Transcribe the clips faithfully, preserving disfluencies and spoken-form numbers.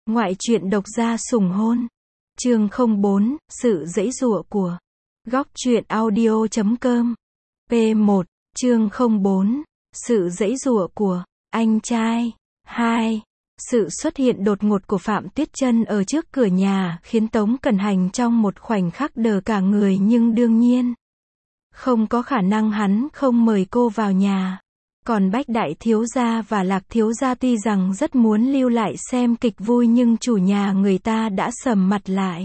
Ngoại truyện độc gia sủng hôn. Chương không bốn, sự giãy giụa của. Góc truyện audio chấm com. P một, chương không bốn, sự giãy giụa của anh trai. hai. Sự xuất hiện đột ngột của Phạm Tuyết Chân ở trước cửa nhà khiến Tống Cẩn Hành trong một khoảnh khắc đờ cả người, nhưng đương nhiên không có khả năng hắn không mời cô vào nhà. Còn Bách Đại Thiếu Gia và Lạc Thiếu Gia tuy rằng rất muốn lưu lại xem kịch vui, nhưng chủ nhà người ta đã sầm mặt lại.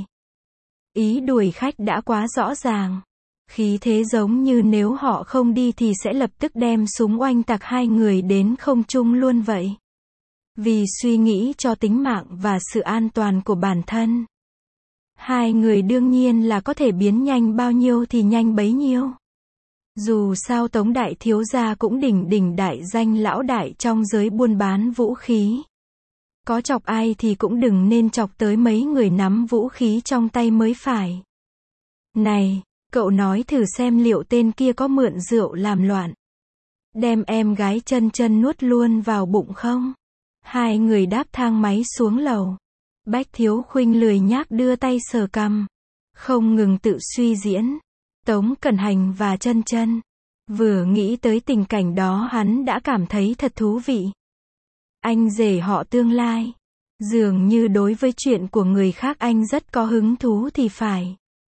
Ý đuổi khách đã quá rõ ràng. Khí thế giống như nếu họ không đi thì sẽ lập tức đem súng oanh tạc hai người đến không trung luôn vậy. Vì suy nghĩ cho tính mạng và sự an toàn của bản thân, hai người đương nhiên là có thể biến nhanh bao nhiêu thì nhanh bấy nhiêu. Dù sao Tống Đại Thiếu Gia cũng đỉnh đỉnh đại danh lão đại trong giới buôn bán vũ khí. Có chọc ai thì cũng đừng nên chọc tới mấy người nắm vũ khí trong tay mới phải. Này, cậu nói thử xem liệu tên kia có mượn rượu làm loạn, đem em gái Chân Chân nuốt luôn vào bụng không? Hai người đáp thang máy xuống lầu. Bách Thiếu Khuynh lười nhác đưa tay sờ cằm, không ngừng tự suy diễn. Tống Cẩn Hành và Chân Chân. Vừa nghĩ tới tình cảnh đó hắn đã cảm thấy thật thú vị. Anh rể họ tương lai. Dường như đối với chuyện của người khác anh rất có hứng thú thì phải.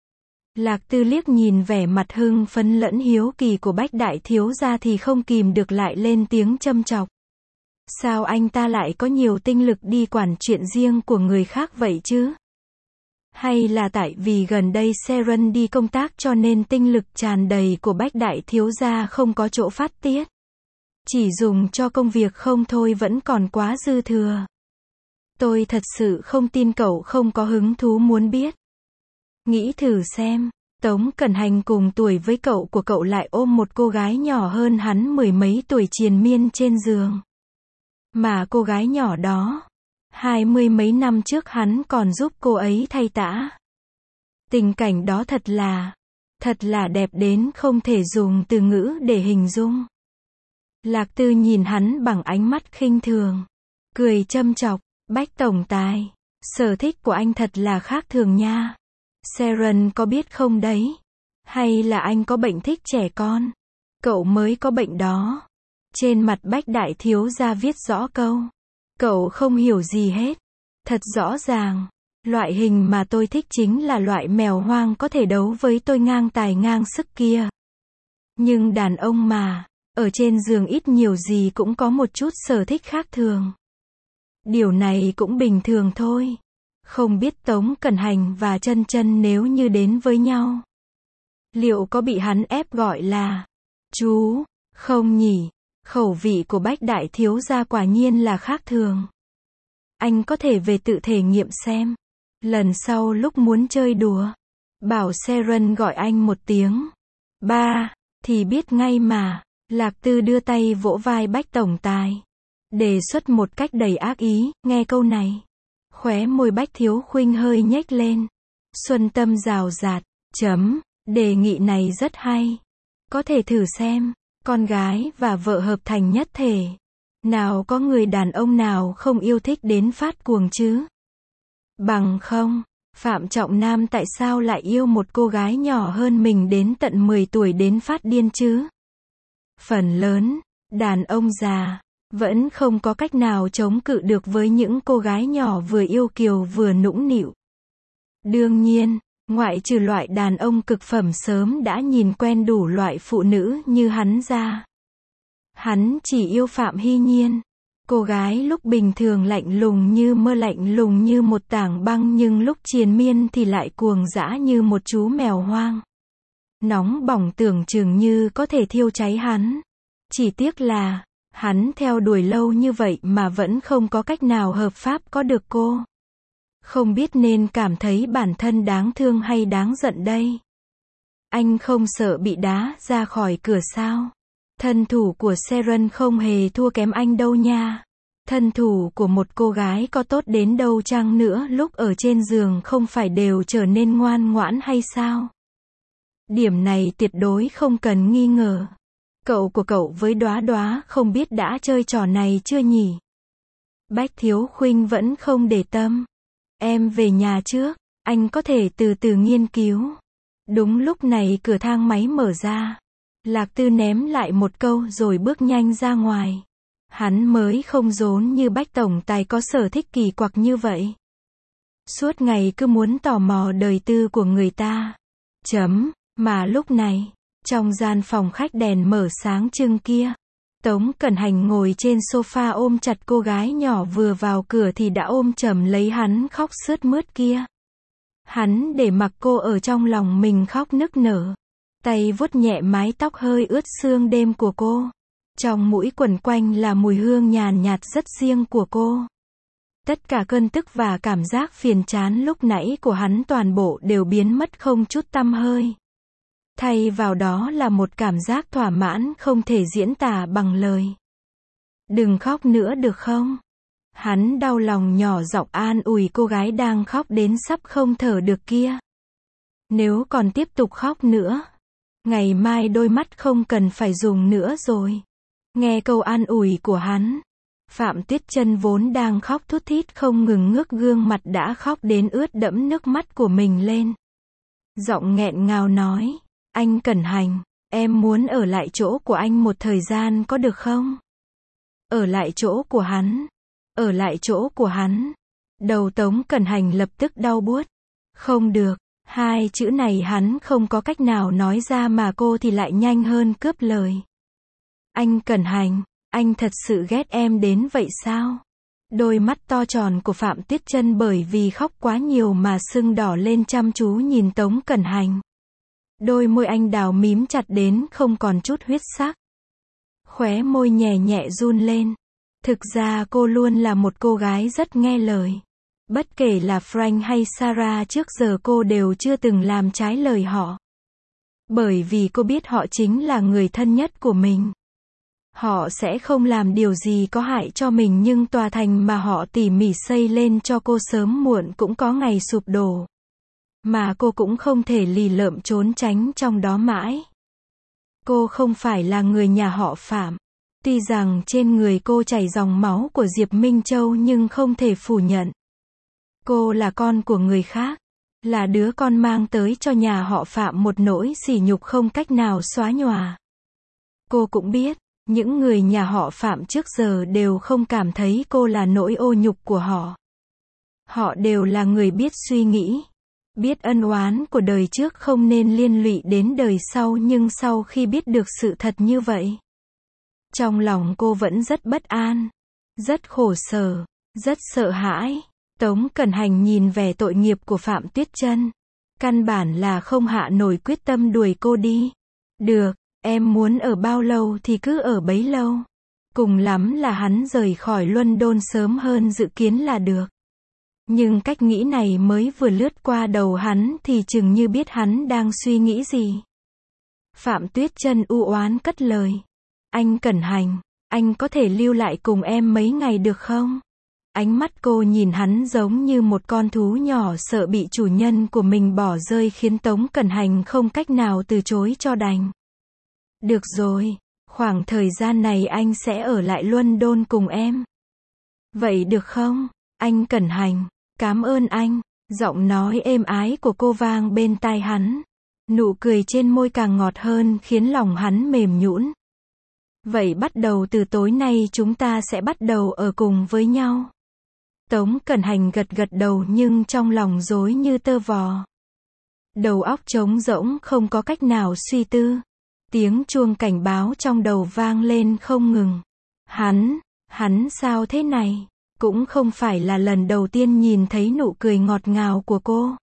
Lạc Tư liếc nhìn vẻ mặt hưng phấn lẫn hiếu kỳ của Bách Đại Thiếu Gia thì không kìm được lại lên tiếng châm chọc. Sao anh ta lại có nhiều tinh lực đi quản chuyện riêng của người khác vậy chứ? Hay là tại vì gần đây Seren đi công tác cho nên tinh lực tràn đầy của Bách Đại Thiếu Gia không có chỗ phát tiết? Chỉ dùng cho công việc không thôi vẫn còn quá dư thừa. Tôi thật sự không tin cậu không có hứng thú muốn biết. Nghĩ thử xem, Tống Cẩn Hành cùng tuổi với cậu của cậu lại ôm một cô gái nhỏ hơn hắn mười mấy tuổi triền miên trên giường. Mà cô gái nhỏ đó, hai mươi mấy năm trước hắn còn giúp cô ấy thay tã. Tình cảnh đó thật là, thật là đẹp đến không thể dùng từ ngữ để hình dung. Lạc Tư nhìn hắn bằng ánh mắt khinh thường, cười châm chọc. Bách tổng tài, sở thích của anh thật là khác thường nha. Seren có biết không đấy? Hay là anh có bệnh thích trẻ con? Cậu mới có bệnh đó. Trên mặt Bách Đại Thiếu Gia viết rõ câu. Cậu không hiểu gì hết. Thật rõ ràng. Loại hình mà tôi thích chính là loại mèo hoang có thể đấu với tôi ngang tài ngang sức kia. Nhưng đàn ông mà, ở trên giường ít nhiều gì cũng có một chút sở thích khác thường. Điều này cũng bình thường thôi. Không biết Tống Cẩn Hành và Chân Chân nếu như đến với nhau, liệu có bị hắn ép gọi là chú, không nhỉ? Khẩu vị của Bách Đại Thiếu Gia quả nhiên là khác thường. Anh có thể về tự thể nghiệm xem. Lần sau lúc muốn chơi đùa, bảo Seren gọi anh một tiếng ba, thì biết ngay mà. Lạc Tư đưa tay vỗ vai Bách tổng tài, đề xuất một cách đầy ác ý. Nghe câu này, khóe môi Bách Thiếu Khuynh hơi nhếch lên. Xuân tâm rào rạt. Chấm, đề nghị này rất hay. Có thể thử xem. Con gái và vợ hợp thành nhất thể. Nào có người đàn ông nào không yêu thích đến phát cuồng chứ? Bằng không, Phạm Trọng Nam tại sao lại yêu một cô gái nhỏ hơn mình đến tận mười tuổi đến phát điên chứ? Phần lớn, đàn ông già, vẫn không có cách nào chống cự được với những cô gái nhỏ vừa yêu kiều vừa nũng nịu. Đương nhiên, ngoại trừ loại đàn ông cực phẩm sớm đã nhìn quen đủ loại phụ nữ như hắn ra. Hắn chỉ yêu Phạm Hy Nhiên. Cô gái lúc bình thường lạnh lùng như mơ, lạnh lùng như một tảng băng, nhưng lúc triền miên thì lại cuồng dã như một chú mèo hoang. Nóng bỏng tưởng chừng như có thể thiêu cháy hắn. Chỉ tiếc là, hắn theo đuổi lâu như vậy mà vẫn không có cách nào hợp pháp có được cô. Không biết nên cảm thấy bản thân đáng thương hay đáng giận đây. Anh không sợ bị đá ra khỏi cửa sao? Thân thủ của Seren không hề thua kém anh đâu nha. Thân thủ của một cô gái có tốt đến đâu chăng nữa, lúc ở trên giường không phải đều trở nên ngoan ngoãn hay sao? Điểm này tuyệt đối không cần nghi ngờ. Cậu của cậu với Đóa Đóa không biết đã chơi trò này chưa nhỉ? Bách Thiếu Khuynh vẫn không để tâm. Em về nhà trước, anh có thể từ từ nghiên cứu. Đúng lúc này cửa thang máy mở ra. Lạc Tư ném lại một câu rồi bước nhanh ra ngoài. Hắn mới không rốn như Bách tổng tài có sở thích kỳ quặc như vậy. Suốt ngày cứ muốn tò mò đời tư của người ta. Chấm, mà lúc này, trong gian phòng khách đèn mở sáng trưng kia, Tống Cẩn Hành ngồi trên sofa ôm chặt cô gái nhỏ vừa vào cửa thì đã ôm chầm lấy hắn khóc sướt mướt kia. Hắn để mặc cô ở trong lòng mình khóc nức nở. Tay vuốt nhẹ mái tóc hơi ướt sương đêm của cô. Trong mũi quẩn quanh là mùi hương nhàn nhạt rất riêng của cô. Tất cả cơn tức và cảm giác phiền chán lúc nãy của hắn toàn bộ đều biến mất không chút tăm hơi. Thay vào đó là một cảm giác thỏa mãn không thể diễn tả bằng lời. Đừng khóc nữa được không? Hắn đau lòng nhỏ giọng an ủi cô gái đang khóc đến sắp không thở được kia. Nếu còn tiếp tục khóc nữa, ngày mai đôi mắt không cần phải dùng nữa rồi. Nghe câu an ủi của hắn, Phạm Tuyết Chân vốn đang khóc thút thít không ngừng ngước gương mặt đã khóc đến ướt đẫm nước mắt của mình lên. Giọng nghẹn ngào nói, anh Cẩn Hành, em muốn ở lại chỗ của anh một thời gian có được không? Ở lại chỗ của hắn. Ở lại chỗ của hắn. Đầu Tống Cẩn Hành lập tức đau buốt. Không được, hai chữ này hắn không có cách nào nói ra mà cô thì lại nhanh hơn cướp lời. Anh Cẩn Hành, anh thật sự ghét em đến vậy sao? Đôi mắt to tròn của Phạm Tuyết Chân bởi vì khóc quá nhiều mà sưng đỏ lên chăm chú nhìn Tống Cẩn Hành. Đôi môi anh đào mím chặt đến không còn chút huyết sắc. Khóe môi nhẹ nhẹ run lên. Thực ra cô luôn là một cô gái rất nghe lời. Bất kể là Frank hay Sarah trước giờ cô đều chưa từng làm trái lời họ. Bởi vì cô biết họ chính là người thân nhất của mình. Họ sẽ không làm điều gì có hại cho mình nhưng tòa thành mà họ tỉ mỉ xây lên cho cô sớm muộn cũng có ngày sụp đổ. Mà cô cũng không thể lì lợm trốn tránh trong đó mãi. Cô không phải là người nhà họ Phạm. Tuy rằng trên người cô chảy dòng máu của Diệp Minh Châu nhưng không thể phủ nhận. Cô là con của người khác. Là đứa con mang tới cho nhà họ Phạm một nỗi sỉ nhục không cách nào xóa nhòa. Cô cũng biết, những người nhà họ Phạm trước giờ đều không cảm thấy cô là nỗi ô nhục của họ. Họ đều là người biết suy nghĩ. Biết ân oán của đời trước không nên liên lụy đến đời sau nhưng sau khi biết được sự thật như vậy. Trong lòng cô vẫn rất bất an, rất khổ sở, rất sợ hãi. Tống Cẩn Hành nhìn vẻ tội nghiệp của Phạm Tuyết Chân. Căn bản là không hạ nổi quyết tâm đuổi cô đi. Được, em muốn ở bao lâu thì cứ ở bấy lâu. Cùng lắm là hắn rời khỏi London sớm hơn dự kiến là được. Nhưng cách nghĩ này mới vừa lướt qua đầu hắn thì chừng như biết hắn đang suy nghĩ gì. Phạm Tuyết Chân u oán cất lời. Anh Cẩn Hành, anh có thể lưu lại cùng em mấy ngày được không? Ánh mắt cô nhìn hắn giống như một con thú nhỏ sợ bị chủ nhân của mình bỏ rơi khiến Tống Cẩn Hành không cách nào từ chối cho đành. Được rồi, khoảng thời gian này anh sẽ ở lại London cùng em. Vậy được không, anh Cẩn Hành? Cảm ơn anh. Giọng nói êm ái của cô vang bên tai hắn. Nụ cười trên môi càng ngọt hơn khiến lòng hắn mềm nhũn. Vậy bắt đầu từ tối nay chúng ta sẽ bắt đầu ở cùng với nhau. Tống Cẩn Hành gật gật đầu nhưng trong lòng rối như tơ vò. Đầu óc trống rỗng không có cách nào suy tư. Tiếng chuông cảnh báo trong đầu vang lên không ngừng. Hắn, hắn sao thế này? Cũng không phải là lần đầu tiên nhìn thấy nụ cười ngọt ngào của cô.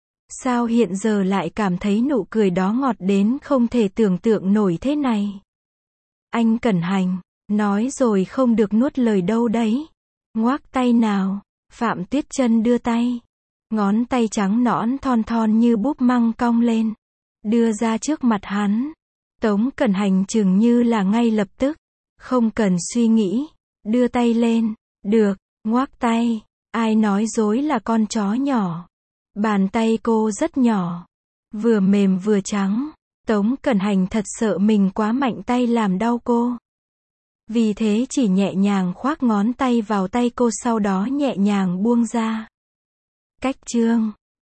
Sao hiện giờ lại cảm thấy nụ cười đó ngọt đến không thể tưởng tượng nổi thế này? Anh Cẩn Hành, nói rồi không được nuốt lời đâu đấy. Ngoác tay nào. Phạm Tuyết Chân đưa tay. Ngón tay trắng nõn thon thon như búp măng cong lên. Đưa ra trước mặt hắn. Tống Cẩn Hành chừng như là ngay lập tức. Không cần suy nghĩ. Đưa tay lên. Được, ngoác tay. Ai nói dối là con chó nhỏ. Bàn tay cô rất nhỏ. Vừa mềm vừa trắng. Tống Cẩn Hành thật sợ mình quá mạnh tay làm đau cô. Vì thế chỉ nhẹ nhàng khoác ngón tay vào tay cô sau đó nhẹ nhàng buông ra. Cách chương